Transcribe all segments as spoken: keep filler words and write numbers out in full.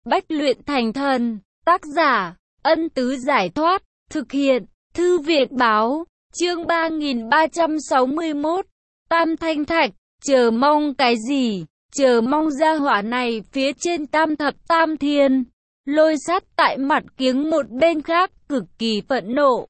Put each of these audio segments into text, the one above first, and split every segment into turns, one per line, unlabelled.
bách luyện thành thần. Tác giả, Ân Tứ Giải Thoát. Thực hiện, Thư viện Báo. Chương ba nghìn ba trăm sáu mươi mốt. Tam Thanh Thạch. Chờ mong cái gì? Chờ mong gia hỏa này phía trên tam thập tam thiên. Lôi Sát tại mặt kiếng một bên khác cực kỳ phẫn nộ.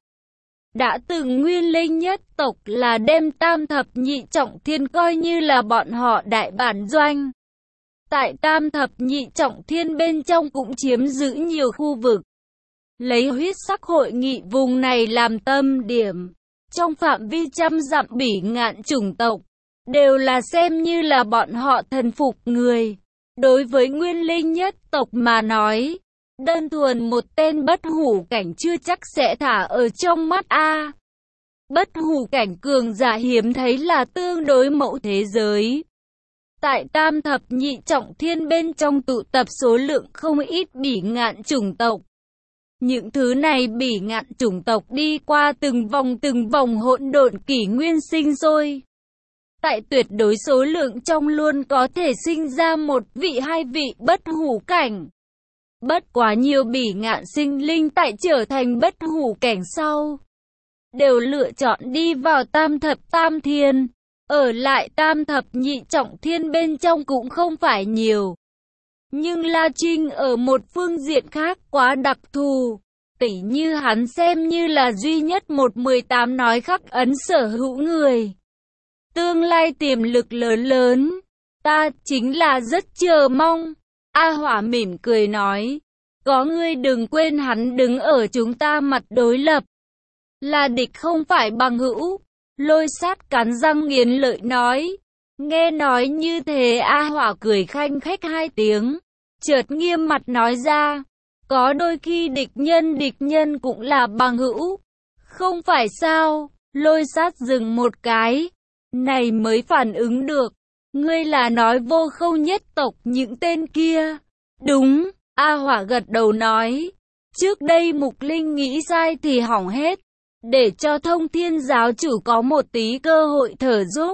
Đã từng Nguyên Linh nhất tộc là đem tam thập nhị trọng thiên coi như là bọn họ đại bản doanh. Tại tam thập nhị trọng thiên bên trong cũng chiếm giữ nhiều khu vực. Lấy huyết sắc hội nghị vùng này làm tâm điểm. Trong phạm vi trăm dặm bỉ ngạn chủng tộc, đều là xem như là bọn họ thần phục người. Đối với Nguyên Linh nhất tộc mà nói, đơn thuần một tên bất hủ cảnh chưa chắc sẽ thả ở trong mắt a. Bất hủ cảnh cường giả hiếm thấy là tương đối mẫu thế giới. Tại tam thập nhị trọng thiên bên trong tụ tập số lượng không ít bỉ ngạn chủng tộc. Những thứ này bỉ ngạn chủng tộc đi qua từng vòng từng vòng hỗn độn kỷ nguyên sinh sôi. Tại tuyệt đối số lượng trong luôn có thể sinh ra một vị hai vị bất hủ cảnh. Bất quá nhiều bỉ ngạn sinh linh tại trở thành bất hủ cảnh sau, đều lựa chọn đi vào tam thập tam thiên. Ở lại tam thập nhị trọng thiên bên trong cũng không phải nhiều. Nhưng La Trinh ở một phương diện khác quá đặc thù. Tỉ như hắn xem như là duy nhất một mười tám nói khắc ấn sở hữu người. Tương lai tiềm lực lớn lớn. Ta chính là rất chờ mong. A Hỏa mỉm cười nói. Có ngươi đừng quên hắn đứng ở chúng ta mặt đối lập. Là địch không phải bằng hữu. Lôi Sát cắn răng nghiến lợi nói. Nghe nói như thế A Hỏa cười khanh khách hai tiếng. Chợt nghiêm mặt nói ra. Có đôi khi địch nhân địch nhân cũng là bằng hữu. Không phải sao? Lôi Sát dừng một cái. Này mới phản ứng được. Ngươi là nói Vô Khâu nhất tộc những tên kia. Đúng, A Hỏa gật đầu nói. Trước đây Mục Linh nghĩ sai thì hỏng hết. Để cho Thông Thiên giáo chủ có một tí cơ hội thở giúp.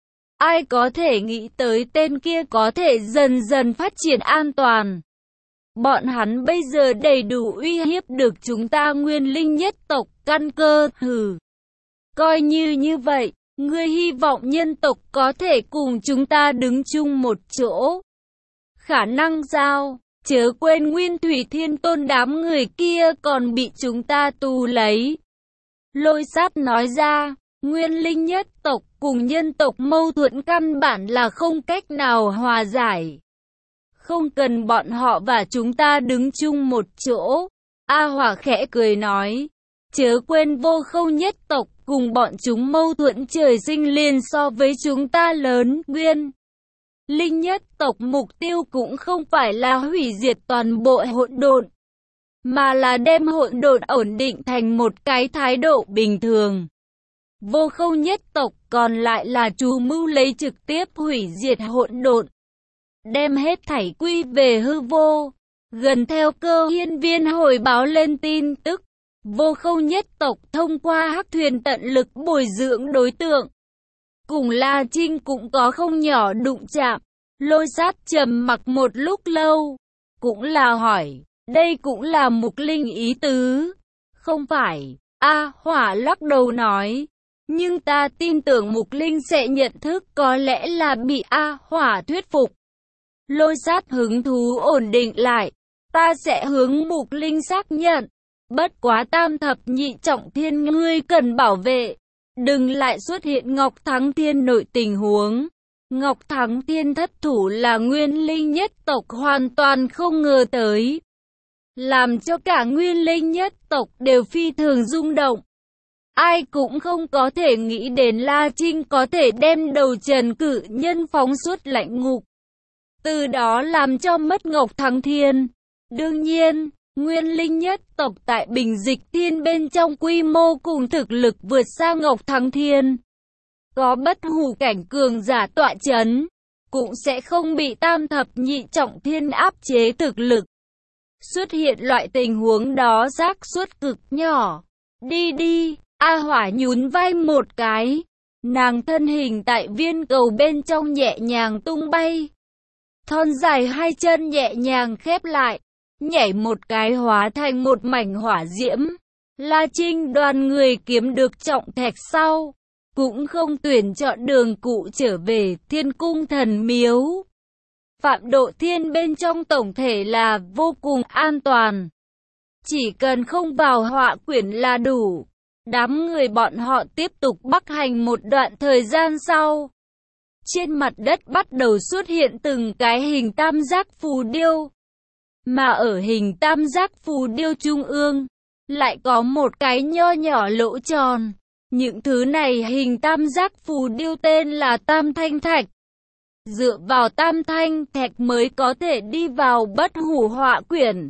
Ai có thể nghĩ tới tên kia có thể dần dần phát triển an toàn. Bọn hắn bây giờ đầy đủ uy hiếp được chúng ta Nguyên Linh nhất tộc căn cơ. Hừ. Coi như như vậy, ngươi hy vọng nhân tộc có thể cùng chúng ta đứng chung một chỗ. Khả năng sao? Chớ quên Nguyên Thủy Thiên Tôn đám người kia còn bị chúng ta tù lấy. Lôi Sát nói ra, Nguyên Linh nhất tộc cùng nhân tộc mâu thuẫn căn bản là không cách nào hòa giải. Không cần bọn họ và chúng ta đứng chung một chỗ. A Hỏa khẽ cười nói, chớ quên Vô Khâu nhất tộc cùng bọn chúng mâu thuẫn trời sinh liền so với chúng ta lớn. Nguyên Linh nhất tộc mục tiêu cũng không phải là hủy diệt toàn bộ hỗn độn, mà là đem hỗn độn ổn định thành một cái thái độ bình thường. Vô Khâu nhất tộc còn lại là chủ mưu lấy trực tiếp hủy diệt hỗn độn, đem hết thảy quy về hư vô. Gần theo Cơ Hiên Viên hồi báo lên tin tức, Vô Khâu nhất tộc thông qua hắc thuyền tận lực bồi dưỡng đối tượng. Cùng La Trinh cũng có không nhỏ đụng chạm. Lôi Sát trầm mặc một lúc lâu, cũng là hỏi, đây cũng là Mục Linh ý tứ. Không phải, A Hỏa lắc đầu nói, nhưng ta tin tưởng Mục Linh sẽ nhận thức có lẽ là bị A Hỏa thuyết phục. Lôi Sát hứng thú ổn định lại, ta sẽ hướng Mục Linh xác nhận. Bất quá tam thập nhị trọng thiên ngươi cần bảo vệ. Đừng lại xuất hiện Ngọc Thắng Thiên nội tình huống. Ngọc Thắng Thiên thất thủ là Nguyên Linh nhất tộc hoàn toàn không ngờ tới. Làm cho cả Nguyên Linh nhất tộc đều phi thường rung động. Ai cũng không có thể nghĩ đến La Trinh có thể đem đầu Trần Cử Nhân phóng xuất lãnh ngục. Từ đó làm cho mất Ngọc Thắng Thiên. Đương nhiên, Nguyên Linh nhất tộc tại Bình Dịch Thiên bên trong quy mô cùng thực lực vượt xa Ngọc Thắng Thiên. Có bất hủ cảnh cường giả tọa chấn, cũng sẽ không bị tam thập nhị trọng thiên áp chế thực lực. Xuất hiện loại tình huống đó xác suất cực nhỏ. Đi đi, A Hỏa nhún vai một cái. Nàng thân hình tại viên cầu bên trong nhẹ nhàng tung bay. Thon dài hai chân nhẹ nhàng khép lại. nhảy một cái hóa thành một mảnh hỏa diễm. La Trinh đoàn người kiếm được trọng thạch sau, cũng không tuyển chọn đường cũ trở về Thiên Cung Thần Miếu. Phạm Độ Thiên bên trong tổng thể là vô cùng an toàn. Chỉ cần không vào họa quyển là đủ. Đám người bọn họ tiếp tục bắc hành một đoạn thời gian sau. Trên mặt đất bắt đầu xuất hiện từng cái hình tam giác phù điêu. Mà ở hình tam giác phù điêu trung ương, lại có một cái nho nhỏ lỗ tròn. Những thứ này hình tam giác phù điêu tên là tam thanh thạch. Dựa vào tam thanh thạch mới có thể đi vào bất hủ họa quyển.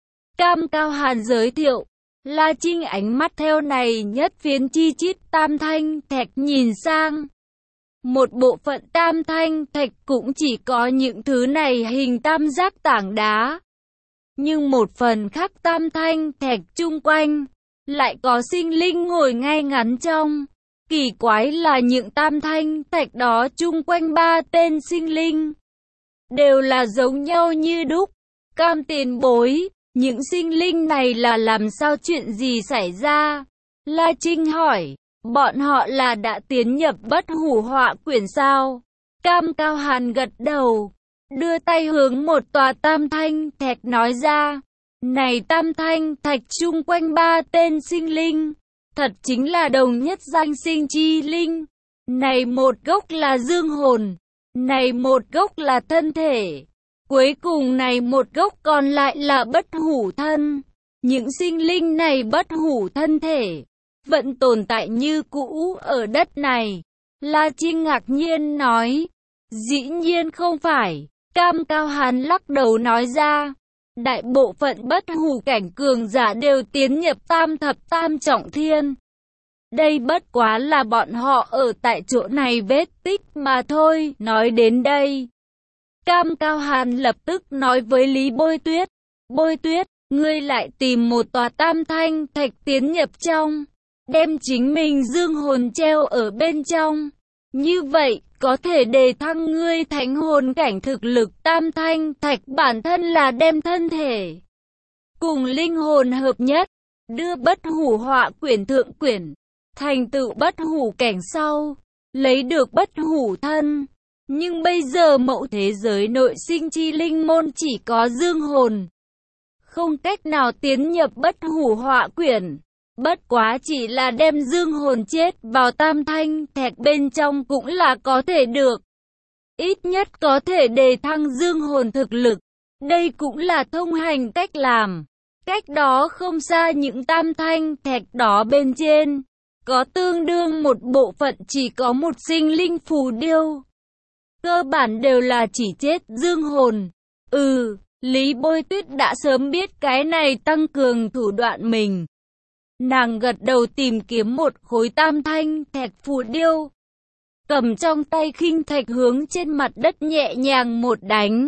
Cam Cao Hàn giới thiệu. La Trinh ánh mắt theo này nhất phiến chi chít tam thanh thạch nhìn sang. Một bộ phận tam thanh thạch cũng chỉ có những thứ này hình tam giác tảng đá. Nhưng một phần khác tam thanh thạch chung quanh, lại có sinh linh ngồi ngay ngắn trong. Kỳ quái là những tam thanh thạch đó chung quanh ba tên sinh linh, đều là giống nhau như đúc. Cam tiền bối, những sinh linh này là làm sao, chuyện gì xảy ra? La Trinh hỏi, bọn họ là đã tiến nhập bất hủ họa quyển sao? Cam Cao Hàn gật đầu, đưa tay hướng một tòa tam thanh thạch nói ra. Này tam thanh thạch chung quanh ba tên sinh linh, thật chính là đồng nhất danh sinh chi linh. Này một gốc là dương hồn, này một gốc là thân thể, cuối cùng này một gốc còn lại là bất hủ thân. Những sinh linh này bất hủ thân thể, vẫn tồn tại như cũ ở đất này. La Trinh ngạc nhiên nói, dĩ nhiên không phải. Cam Cao Hàn lắc đầu nói ra, đại bộ phận bất hủ cảnh cường giả đều tiến nhập tam thập tam trọng thiên. Đây bất quá là bọn họ ở tại chỗ này vết tích mà thôi. Nói đến đây, Cam Cao Hàn lập tức nói với Lý Bôi Tuyết, Bôi Tuyết, ngươi lại tìm một tòa tam thanh thạch tiến nhập trong, đem chính mình dương hồn treo ở bên trong. Như vậy, có thể đề thăng ngươi thánh hồn cảnh thực lực. Tam thanh thạch bản thân là đem thân thể cùng linh hồn hợp nhất, đưa bất hủ họa quyển thượng quyển, thành tựu bất hủ cảnh sau, lấy được bất hủ thân. Nhưng bây giờ mẫu thế giới nội sinh chi linh môn chỉ có dương hồn, không cách nào tiến nhập bất hủ họa quyển. Bất quá chỉ là đem dương hồn chết vào tam thanh thạch bên trong cũng là có thể được. Ít nhất có thể đề thăng dương hồn thực lực. Đây cũng là thông hành cách làm. Cách đó không xa những tam thanh thạch đó bên trên, có tương đương một bộ phận chỉ có một sinh linh phù điêu. Cơ bản đều là chỉ chết dương hồn. Ừ, Lý Bôi Tuyết đã sớm biết cái này tăng cường thủ đoạn mình. Nàng gật đầu tìm kiếm một khối tam thanh thạch phù điêu, cầm trong tay khinh thạch hướng trên mặt đất nhẹ nhàng một đánh,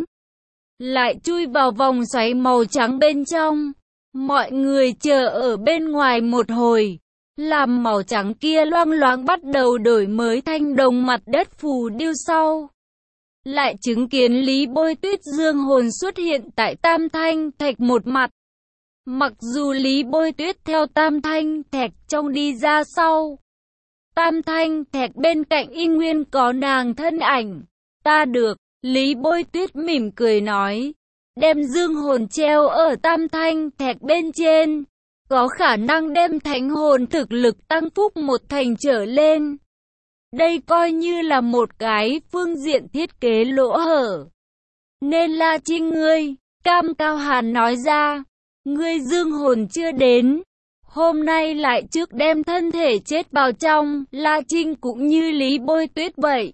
lại chui vào vòng xoáy màu trắng bên trong. Mọi người chờ ở bên ngoài một hồi, làm màu trắng kia loang loáng bắt đầu đổi mới thanh đồng mặt đất phù điêu sau, lại chứng kiến Lý Bôi Tuyết dương hồn xuất hiện tại tam thanh thạch một mặt. Mặc dù Lý Bôi Tuyết theo tam thanh thạch trong đi ra sau, tam thanh thạch bên cạnh y nguyên có nàng thân ảnh. Ta được, Lý Bôi Tuyết mỉm cười nói, đem dương hồn treo ở tam thanh thạch bên trên, có khả năng đem thánh hồn thực lực tăng phúc một thành trở lên. Đây coi như là một cái phương diện thiết kế lỗ hở. Nên La Trinh ngươi, Cam Cao Hàn nói ra, ngươi dương hồn chưa đến, hôm nay lại trước đem thân thể chết vào trong. La Trinh cũng như Lý Bôi Tuyết vậy,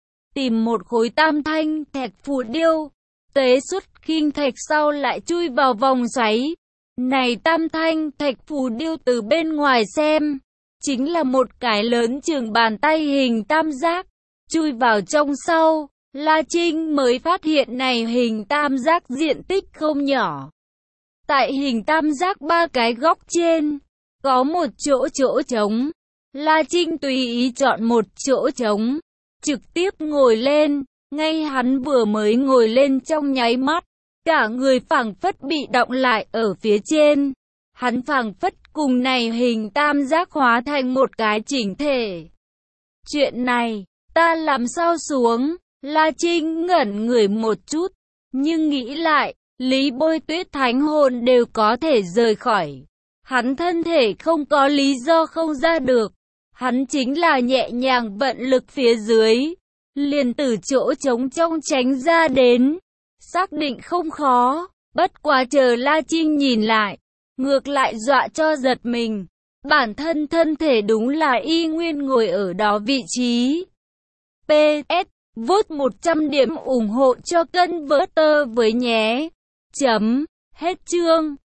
tìm một khối tam thanh thạch phù điêu, tế xuất khinh thạch sau lại chui vào vòng xoáy. Này tam thanh thạch phù điêu từ bên ngoài xem, chính là một cái lớn chừng bàn tay hình tam giác. Chui vào trong sau, La Trinh mới phát hiện này hình tam giác diện tích không nhỏ. Tại hình tam giác ba cái góc trên, có một chỗ chỗ trống. La Trinh tùy ý chọn một chỗ trống, trực tiếp ngồi lên. Ngay hắn vừa mới ngồi lên trong nháy mắt, cả người phảng phất bị đọng lại ở phía trên. Hắn phảng phất cùng này hình tam giác hóa thành một cái chỉnh thể. Chuyện này, ta làm sao xuống? La Trinh ngẩn người một chút, nhưng nghĩ lại, Lý Bôi Tuyết thánh hồn đều có thể rời khỏi. Hắn thân thể không có lý do không ra được. Hắn chính là nhẹ nhàng vận lực phía dưới, liền từ chỗ trống trong tránh ra đến. Xác định không khó, bất quá chờ La Trinh nhìn lại, ngược lại dọa cho giật mình. Bản thân thân thể đúng là y nguyên ngồi ở đó vị trí. pê ét Vote một trăm điểm ủng hộ cho kênh Vỡ Tơ với nhé. Chấm. Hết chương.